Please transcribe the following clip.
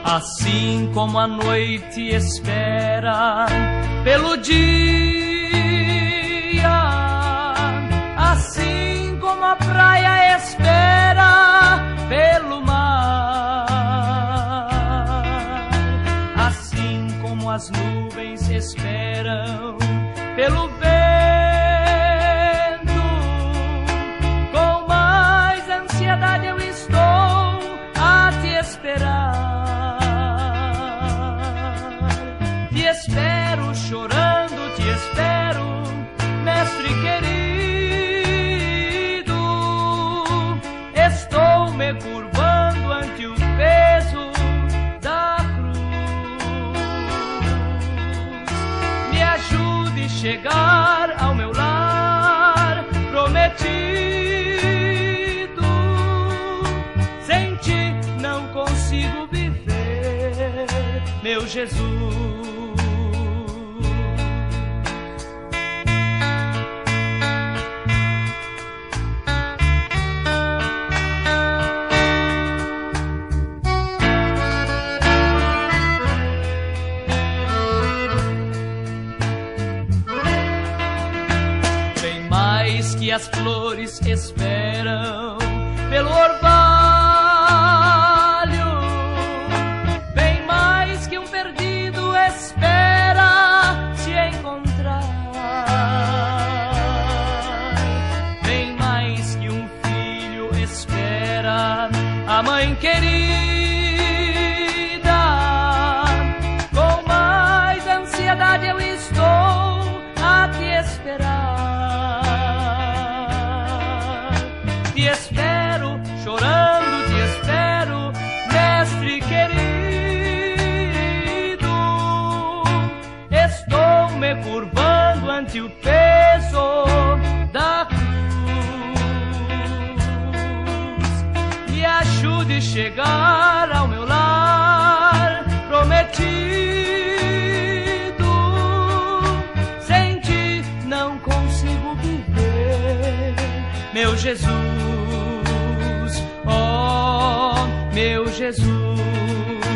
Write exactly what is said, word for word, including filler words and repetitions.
Assim como a noite espera pelo dia, assim como a praia espera pelo mar, assim como as nuvens esperam pelo vento, com mais ansiedade eu estou a te esperar. Te espero chorando, te espero, mestre querido. Estou me curvando ante o peso da cruz. Me ajude a chegar ao meu lar prometido. Sem ti não consigo viver, meu Jesus. Que as flores esperam pelo orvalho, bem mais que um perdido espera se encontrar, bem mais que um filho espera a mãe querida. Com mais ansiedade eu estou a te esperar. Te espero, chorando, te espero, mestre querido. Estou me curvando ante o peso da cruz. Me ajude a chegar ao meu lar prometido. Sem ti não consigo viver, meu Jesus. Oh, meu Jesus.